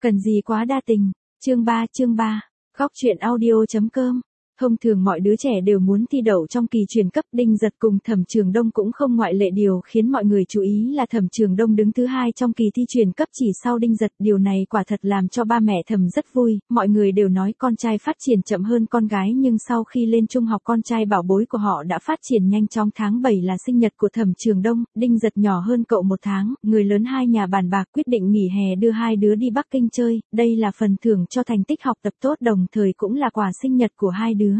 Cần gì quá đa tình. Chương 3. Góc truyện audio.com. Thông thường mọi đứa trẻ đều muốn thi đậu trong kỳ chuyển cấp. Đinh Giật cùng Thẩm Trường Đông cũng không ngoại lệ. Điều khiến mọi người chú ý là Thẩm Trường Đông đứng thứ 2 trong kỳ thi chuyển cấp chỉ sau Đinh Giật. Điều này quả thật làm cho ba mẹ Thẩm rất vui. Mọi người đều nói con trai phát triển chậm hơn con gái, nhưng sau khi lên trung học con trai bảo bối của họ đã phát triển nhanh chóng. Tháng 7 là sinh nhật của Thẩm Trường Đông, Đinh Giật nhỏ hơn cậu 1 tháng. Người lớn hai nhà bàn bạc quyết định nghỉ hè đưa hai đứa đi Bắc Kinh chơi. Đây là phần thưởng cho thành tích học tập tốt, đồng thời cũng là quà sinh nhật của hai đứa.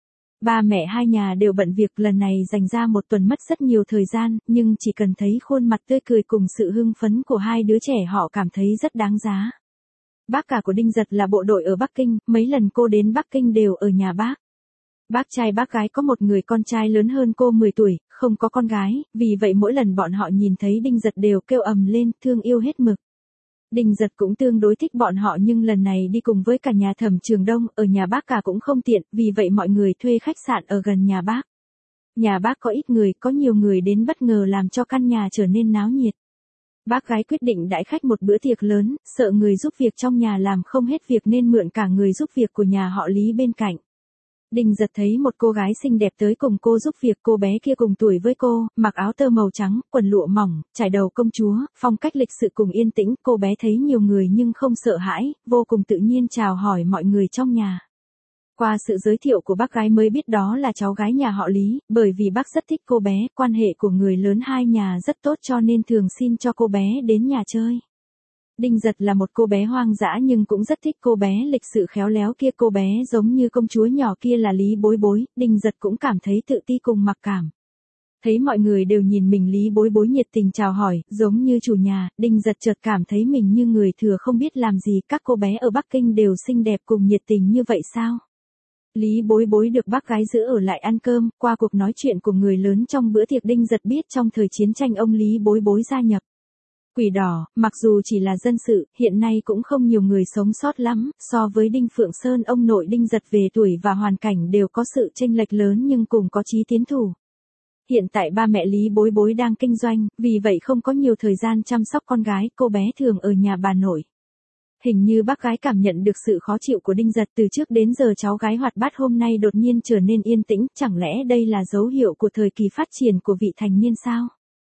Ba mẹ hai nhà đều bận việc, lần này dành ra 1 tuần mất rất nhiều thời gian, nhưng chỉ cần thấy khuôn mặt tươi cười cùng sự hưng phấn của hai đứa trẻ họ cảm thấy rất đáng giá. Bác cả của Đinh Giật là bộ đội ở Bắc Kinh, mấy lần cô đến Bắc Kinh đều ở nhà bác. Bác trai bác gái có một người con trai lớn hơn cô 10 tuổi, không có con gái, vì vậy mỗi lần bọn họ nhìn thấy Đinh Giật đều kêu ầm lên, thương yêu hết mực. Đinh Giật cũng tương đối thích bọn họ, nhưng lần này đi cùng với cả nhà Thẩm Trường Đông, ở nhà bác cả cũng không tiện, vì vậy mọi người thuê khách sạn ở gần nhà bác. Nhà bác có ít người, có nhiều người đến bất ngờ làm cho căn nhà trở nên náo nhiệt. Bác gái quyết định đãi khách một bữa tiệc lớn, sợ người giúp việc trong nhà làm không hết việc nên mượn cả người giúp việc của nhà họ Lý bên cạnh. Đinh Giật thấy một cô gái xinh đẹp tới cùng cô giúp việc, cô bé kia cùng tuổi với cô, mặc áo tơ màu trắng, quần lụa mỏng, trải đầu công chúa, phong cách lịch sự cùng yên tĩnh. Cô bé thấy nhiều người nhưng không sợ hãi, vô cùng tự nhiên chào hỏi mọi người trong nhà. Qua sự giới thiệu của bác gái mới biết đó là cháu gái nhà họ Lý, bởi vì bác rất thích cô bé, quan hệ của người lớn hai nhà rất tốt cho nên thường xin cho cô bé đến nhà chơi. Đinh Giật là một cô bé hoang dã nhưng cũng rất thích cô bé lịch sự khéo léo kia, cô bé giống như công chúa nhỏ kia là Lý Bối Bối. Đinh Giật cũng cảm thấy tự ti cùng mặc cảm. Thấy mọi người đều nhìn mình, Lý Bối Bối nhiệt tình chào hỏi, giống như chủ nhà, Đinh Giật chợt cảm thấy mình như người thừa không biết làm gì. Các cô bé ở Bắc Kinh đều xinh đẹp cùng nhiệt tình như vậy sao? Lý Bối Bối được bác gái giữ ở lại ăn cơm. Qua cuộc nói chuyện của người lớn trong bữa tiệc, Đinh Giật biết trong thời chiến tranh ông Lý Bối Bối gia nhập Quỷ Đỏ, mặc dù chỉ là dân sự, hiện nay cũng không nhiều người sống sót lắm. So với Đinh Phượng Sơn, ông nội Đinh Giật về tuổi và hoàn cảnh đều có sự chênh lệch lớn nhưng cùng có chí tiến thủ. Hiện tại ba mẹ Lý Bối Bối đang kinh doanh, vì vậy không có nhiều thời gian chăm sóc con gái, cô bé thường ở nhà bà nội. Hình như bác gái cảm nhận được sự khó chịu của Đinh Giật, từ trước đến giờ cháu gái hoạt bát hôm nay đột nhiên trở nên yên tĩnh, chẳng lẽ đây là dấu hiệu của thời kỳ phát triển của vị thành niên sao?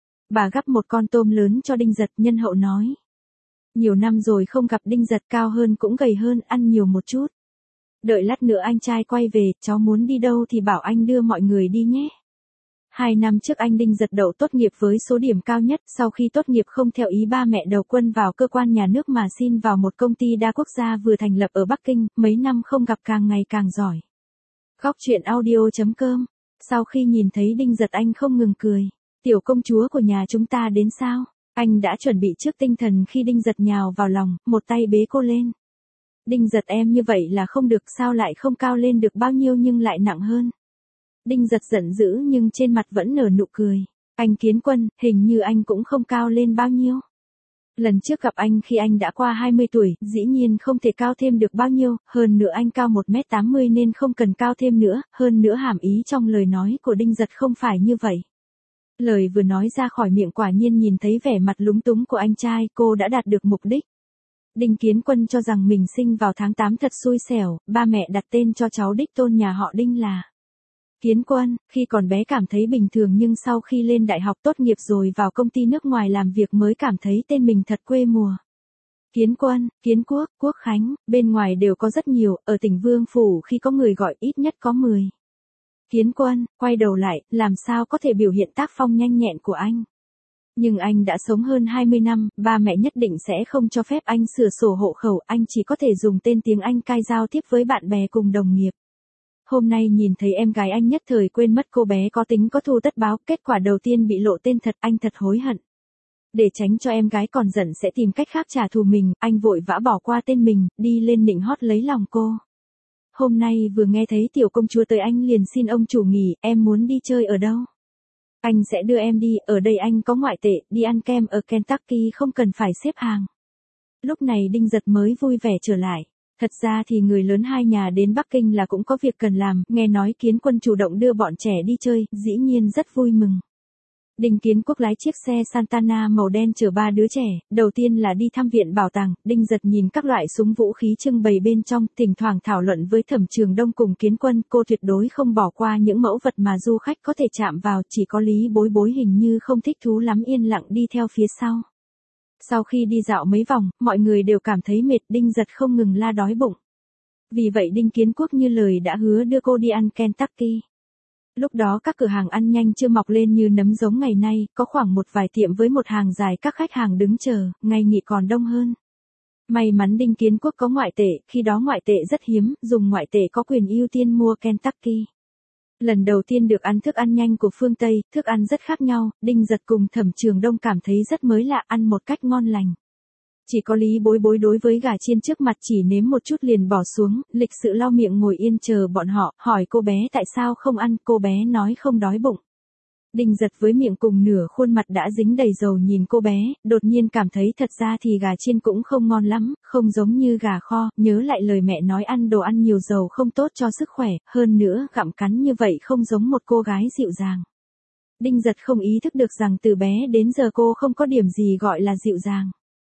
Bà gắp một con tôm lớn cho Đinh Giật, nhân hậu nói. Nhiều năm rồi không gặp Đinh Giật, cao hơn cũng gầy hơn, ăn nhiều một chút. Đợi lát nữa anh trai quay về, cháu muốn đi đâu thì bảo anh đưa mọi người đi nhé. 2 năm trước anh Đinh Giật đậu tốt nghiệp với số điểm cao nhất, sau khi tốt nghiệp không theo ý ba mẹ đầu quân vào cơ quan nhà nước mà xin vào một công ty đa quốc gia vừa thành lập ở Bắc Kinh, mấy năm không gặp càng ngày càng giỏi. Góc truyện audio.com. Sau khi nhìn thấy Đinh Giật anh không ngừng cười. Tiểu công chúa của nhà chúng ta đến sao? Anh đã chuẩn bị trước tinh thần khi Đinh Giật nhào vào lòng, một tay bế cô lên. Đinh Giật em như vậy là không được, sao lại không cao lên được bao nhiêu nhưng lại nặng hơn? Đinh Giật giận dữ nhưng trên mặt vẫn nở nụ cười. Anh Kiến Quân, hình như anh cũng không cao lên bao nhiêu. Lần trước gặp anh khi anh đã qua 20 tuổi, dĩ nhiên không thể cao thêm được bao nhiêu, hơn nữa anh cao 1m80 nên không cần cao thêm nữa, hơn nữa hàm ý trong lời nói của Đinh Giật không phải như vậy. Lời vừa nói ra khỏi miệng quả nhiên nhìn thấy vẻ mặt lúng túng của anh trai, cô đã đạt được mục đích. Đinh Kiến Quân cho rằng mình sinh vào tháng 8 thật xui xẻo, ba mẹ đặt tên cho cháu đích tôn nhà họ Đinh là Kiến Quân. Khi còn bé cảm thấy bình thường nhưng sau khi lên đại học tốt nghiệp rồi vào công ty nước ngoài làm việc mới cảm thấy tên mình thật quê mùa. Kiến Quân, Kiến Quốc, Quốc Khánh, bên ngoài đều có rất nhiều, ở tỉnh Vương Phủ khi có người gọi ít nhất có 10. Kiến Quân, quay đầu lại, làm sao có thể biểu hiện tác phong nhanh nhẹn của anh. Nhưng anh đã sống hơn 20 năm, ba mẹ nhất định sẽ không cho phép anh sửa sổ hộ khẩu, anh chỉ có thể dùng tên tiếng Anh cai giao tiếp với bạn bè cùng đồng nghiệp. Hôm nay nhìn thấy em gái anh nhất thời quên mất cô bé có tính có thù tất báo, kết quả đầu tiên bị lộ tên thật, anh thật hối hận. Để tránh cho em gái còn giận sẽ tìm cách khác trả thù mình, anh vội vã bỏ qua tên mình, đi lên nịnh hót lấy lòng cô. Hôm nay vừa nghe thấy tiểu công chúa tới anh liền xin ông chủ nghỉ, em muốn đi chơi ở đâu? Anh sẽ đưa em đi, ở đây anh có ngoại tệ, đi ăn kem ở Kentucky không cần phải xếp hàng. Lúc này Đinh Giật mới vui vẻ trở lại. Thật ra thì người lớn hai nhà đến Bắc Kinh là cũng có việc cần làm, nghe nói Kiến Quân chủ động đưa bọn trẻ đi chơi, dĩ nhiên rất vui mừng. Đinh Kiến Quốc lái chiếc xe Santana màu đen chở 3 đứa trẻ, đầu tiên là đi thăm viện bảo tàng, Đinh Giật nhìn các loại súng vũ khí trưng bày bên trong, thỉnh thoảng thảo luận với Thẩm Trường Đông cùng Kiến Quân, cô tuyệt đối không bỏ qua những mẫu vật mà du khách có thể chạm vào, chỉ có Lý Bối Bối hình như không thích thú lắm yên lặng đi theo phía sau. Sau khi đi dạo mấy vòng, mọi người đều cảm thấy mệt, Đinh Giật không ngừng la đói bụng. Vì vậy Đinh Kiến Quốc như lời đã hứa đưa cô đi ăn Kentucky. Lúc đó các cửa hàng ăn nhanh chưa mọc lên như nấm giống ngày nay, có khoảng một vài tiệm với một hàng dài các khách hàng đứng chờ, ngày nghỉ còn đông hơn. May mắn Đinh Kiến Quốc có ngoại tệ, khi đó ngoại tệ rất hiếm, dùng ngoại tệ có quyền ưu tiên mua Kentucky. Lần đầu tiên được ăn thức ăn nhanh của phương Tây, thức ăn rất khác nhau, Đinh Giật cùng Thẩm Trường Đông cảm thấy rất mới lạ, ăn một cách ngon lành. Chỉ có Lý Bối Bối đối với gà chiên trước mặt chỉ nếm một chút liền bỏ xuống, lịch sự lau miệng ngồi yên chờ bọn họ, hỏi cô bé tại sao không ăn, cô bé nói không đói bụng. Đinh Giật với miệng cùng nửa khuôn mặt đã dính đầy dầu nhìn cô bé, đột nhiên cảm thấy thật ra thì gà chiên cũng không ngon lắm, không giống như gà kho, nhớ lại lời mẹ nói ăn đồ ăn nhiều dầu không tốt cho sức khỏe, hơn nữa gặm cắn như vậy không giống một cô gái dịu dàng. Đinh Giật không ý thức được rằng từ bé đến giờ cô không có điểm gì gọi là dịu dàng.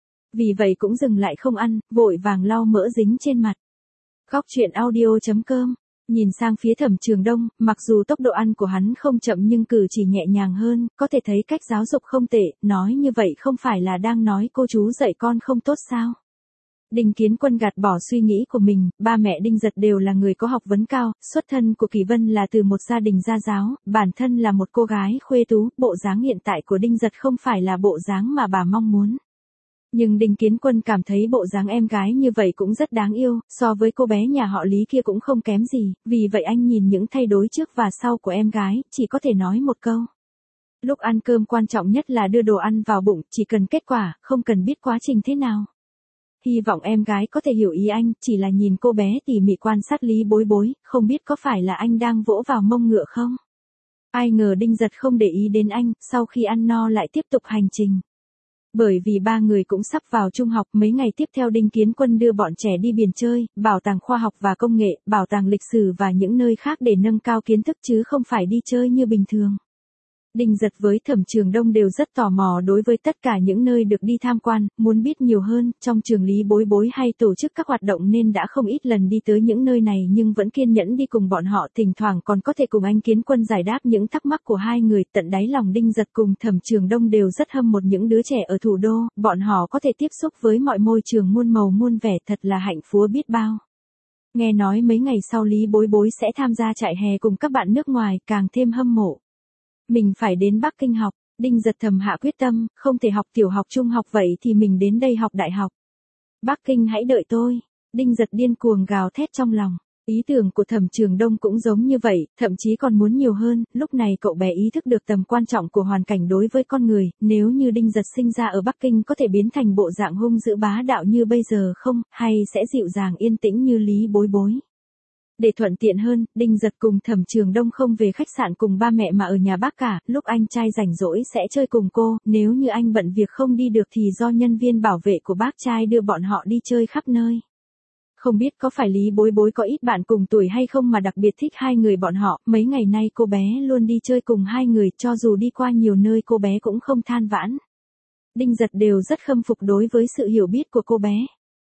Vì vậy cũng dừng lại không ăn, vội vàng lau mỡ dính trên mặt. Góc truyện audio.com. Nhìn sang phía Thẩm Trường Đông, mặc dù tốc độ ăn của hắn không chậm nhưng cử chỉ nhẹ nhàng hơn, có thể thấy cách giáo dục không tệ, nói như vậy không phải là đang nói cô chú dạy con không tốt sao. Đinh Kiến Quân gạt bỏ suy nghĩ của mình, ba mẹ Đinh Giật đều là người có học vấn cao, xuất thân của Kỳ Vân là từ một gia đình gia giáo, bản thân là một cô gái khuê tú, bộ dáng hiện tại của Đinh Giật không phải là bộ dáng mà bà mong muốn. Nhưng Đinh Kiến Quân cảm thấy bộ dáng em gái như vậy cũng rất đáng yêu, so với cô bé nhà họ Lý kia cũng không kém gì, vì vậy anh nhìn những thay đổi trước và sau của em gái, chỉ có thể nói một câu. Lúc ăn cơm quan trọng nhất là đưa đồ ăn vào bụng, chỉ cần kết quả, không cần biết quá trình thế nào. Hy vọng em gái có thể hiểu ý anh, chỉ là nhìn cô bé tỉ mỉ quan sát Lý Bối Bối, không biết có phải là anh đang vỗ vào mông ngựa không? Ai ngờ Đinh Giật không để ý đến anh, sau khi ăn no lại tiếp tục hành trình. Bởi vì ba người cũng sắp vào trung học, mấy ngày tiếp theo Đinh Kiến Quân đưa bọn trẻ đi biển chơi, bảo tàng khoa học và công nghệ, bảo tàng lịch sử và những nơi khác để nâng cao kiến thức chứ không phải đi chơi như bình thường. Đinh Giật với Thẩm Trường Đông đều rất tò mò đối với tất cả những nơi được đi tham quan, muốn biết nhiều hơn, trong trường Lý Bối Bối hay tổ chức các hoạt động nên đã không ít lần đi tới những nơi này nhưng vẫn kiên nhẫn đi cùng bọn họ, thỉnh thoảng còn có thể cùng anh Kiến Quân giải đáp những thắc mắc của hai người, tận đáy lòng Đinh Giật cùng Thẩm Trường Đông đều rất hâm mộ những đứa trẻ ở thủ đô, bọn họ có thể tiếp xúc với mọi môi trường muôn màu muôn vẻ thật là hạnh phúc biết bao. Nghe nói mấy ngày sau Lý Bối Bối sẽ tham gia trại hè cùng các bạn nước ngoài, càng thêm hâm mộ. Mình phải đến Bắc Kinh học, Đinh Giật thầm hạ quyết tâm, không thể học tiểu học trung học vậy thì mình đến đây học đại học. Bắc Kinh hãy đợi tôi, Đinh Giật điên cuồng gào thét trong lòng. Ý tưởng của Thẩm Trường Đông cũng giống như vậy, thậm chí còn muốn nhiều hơn, lúc này cậu bé ý thức được tầm quan trọng của hoàn cảnh đối với con người, nếu như Đinh Giật sinh ra ở Bắc Kinh có thể biến thành bộ dạng hung dữ bá đạo như bây giờ không, hay sẽ dịu dàng yên tĩnh như Lý Bối Bối. Để thuận tiện hơn, Đinh Giật cùng Thẩm Trường Đông không về khách sạn cùng ba mẹ mà ở nhà bác cả, lúc anh trai rảnh rỗi sẽ chơi cùng cô, nếu như anh bận việc không đi được thì do nhân viên bảo vệ của bác trai đưa bọn họ đi chơi khắp nơi. Không biết có phải Lý Bối Bối có ít bạn cùng tuổi hay không mà đặc biệt thích hai người bọn họ, mấy ngày nay cô bé luôn đi chơi cùng hai người, cho dù đi qua nhiều nơi cô bé cũng không than vãn. Đinh Giật đều rất khâm phục đối với sự hiểu biết của cô bé.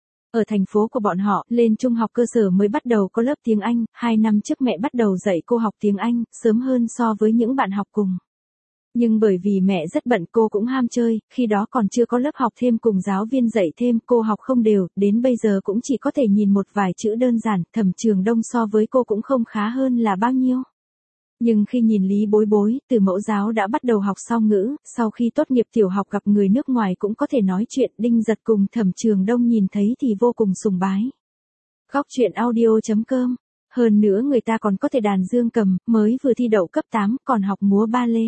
Ở thành phố của bọn họ, lên trung học cơ sở mới bắt đầu có lớp tiếng Anh, 2 năm trước mẹ bắt đầu dạy cô học tiếng Anh, sớm hơn so với những bạn học cùng. Nhưng bởi vì mẹ rất bận cô cũng ham chơi, khi đó còn chưa có lớp học thêm cùng giáo viên dạy thêm, cô học không đều, đến bây giờ cũng chỉ có thể nhìn một vài chữ đơn giản, Thẩm Trường Đông so với cô cũng không khá hơn là bao nhiêu. Nhưng khi nhìn Lý Bối Bối, từ mẫu giáo đã bắt đầu học song ngữ, sau khi tốt nghiệp tiểu học gặp người nước ngoài cũng có thể nói chuyện, Đinh Giật cùng Thẩm Trường Đông nhìn thấy thì vô cùng sùng bái. Góc truyện audio.com. Hơn nữa người ta còn có thể đàn dương cầm, mới vừa thi đậu cấp 8, còn học múa ba lê.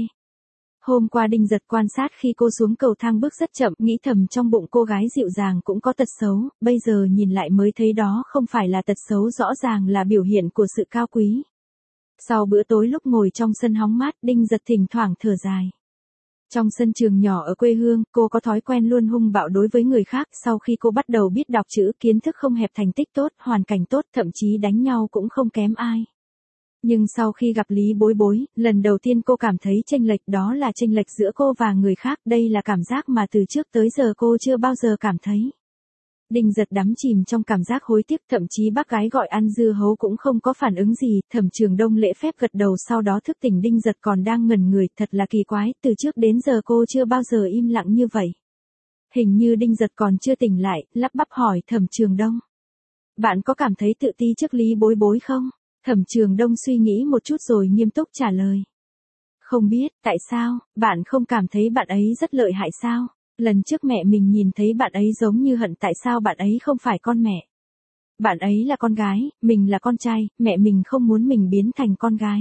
Hôm qua Đinh Giật quan sát khi cô xuống cầu thang bước rất chậm, nghĩ thầm trong bụng cô gái dịu dàng cũng có tật xấu, bây giờ nhìn lại mới thấy đó không phải là tật xấu, rõ ràng là biểu hiện của sự cao quý. Sau bữa tối lúc ngồi trong sân hóng mát, Đinh Giật thỉnh thoảng thở dài. Trong sân trường nhỏ ở quê hương, cô có thói quen luôn hung bạo đối với người khác, sau khi cô bắt đầu biết đọc chữ, kiến thức không hẹp, thành tích tốt, hoàn cảnh tốt, thậm chí đánh nhau cũng không kém ai. Nhưng sau khi gặp Lý Bối Bối, lần đầu tiên cô cảm thấy chênh lệch, đó là chênh lệch giữa cô và người khác, đây là cảm giác mà từ trước tới giờ cô chưa bao giờ cảm thấy. Đinh Giật đắm chìm trong cảm giác hối tiếc, thậm chí bác gái gọi ăn dưa hấu cũng không có phản ứng gì, Thẩm Trường Đông lễ phép gật đầu sau đó thức tỉnh. Đinh Giật còn đang ngẩn người, thật là kỳ quái, từ trước đến giờ cô chưa bao giờ im lặng như vậy. Hình như Đinh Giật còn chưa tỉnh lại, lắp bắp hỏi Thẩm Trường Đông. Bạn có cảm thấy tự ti trước Lý Bối Bối không? Thẩm Trường Đông suy nghĩ một chút rồi nghiêm túc trả lời. Không biết, tại sao, bạn không cảm thấy bạn ấy rất lợi hại sao? Lần trước mẹ mình nhìn thấy bạn ấy giống như hận tại sao bạn ấy không phải con mẹ. Bạn ấy là con gái, mình là con trai, mẹ mình không muốn mình biến thành con gái.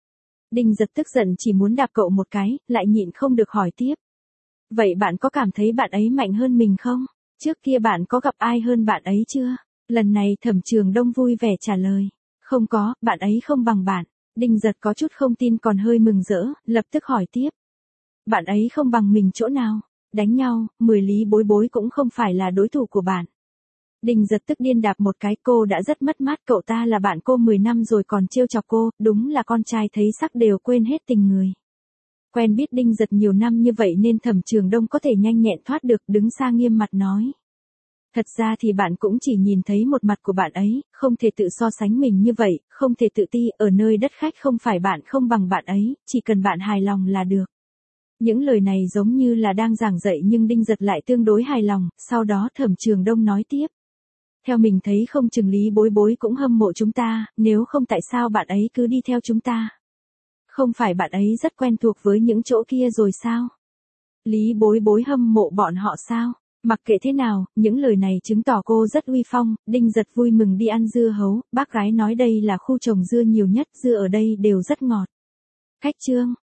Đinh Giật tức giận chỉ muốn đạp cậu một cái, lại nhịn không được hỏi tiếp. Vậy bạn có cảm thấy bạn ấy mạnh hơn mình không? Trước kia bạn có gặp ai hơn bạn ấy chưa? Lần này Thẩm Trường Đông vui vẻ trả lời. Không có, bạn ấy không bằng bạn. Đinh Giật có chút không tin còn hơi mừng rỡ, lập tức hỏi tiếp. Bạn ấy không bằng mình chỗ nào? Đánh nhau, 10 Lý Bối Bối cũng không phải là đối thủ của bạn. Đinh Giật tức điên đạp một cái, cô đã rất mất mát, cậu ta là bạn cô 10 năm rồi còn trêu chọc cô, đúng là con trai thấy sắc đều quên hết tình người. Quen biết Đinh Giật nhiều năm như vậy nên Thẩm Trường Đông có thể nhanh nhẹn thoát được, đứng xa nghiêm mặt nói. Thật ra thì bạn cũng chỉ nhìn thấy một mặt của bạn ấy, không thể tự so sánh mình như vậy, không thể tự ti, ở nơi đất khách không phải bạn không bằng bạn ấy, chỉ cần bạn hài lòng là được. Những lời này giống như là đang giảng dạy nhưng Đinh Giật lại tương đối hài lòng, sau đó Thẩm Trường Đông nói tiếp. Theo mình thấy không chừng Lý Bối Bối cũng hâm mộ chúng ta, nếu không tại sao bạn ấy cứ đi theo chúng ta. Không phải bạn ấy rất quen thuộc với những chỗ kia rồi sao? Lý Bối Bối hâm mộ bọn họ sao? Mặc kệ thế nào, những lời này chứng tỏ cô rất uy phong. Đinh Giật vui mừng đi ăn dưa hấu, bác gái nói đây là khu trồng dưa nhiều nhất, dưa ở đây đều rất ngọt. Khách trương.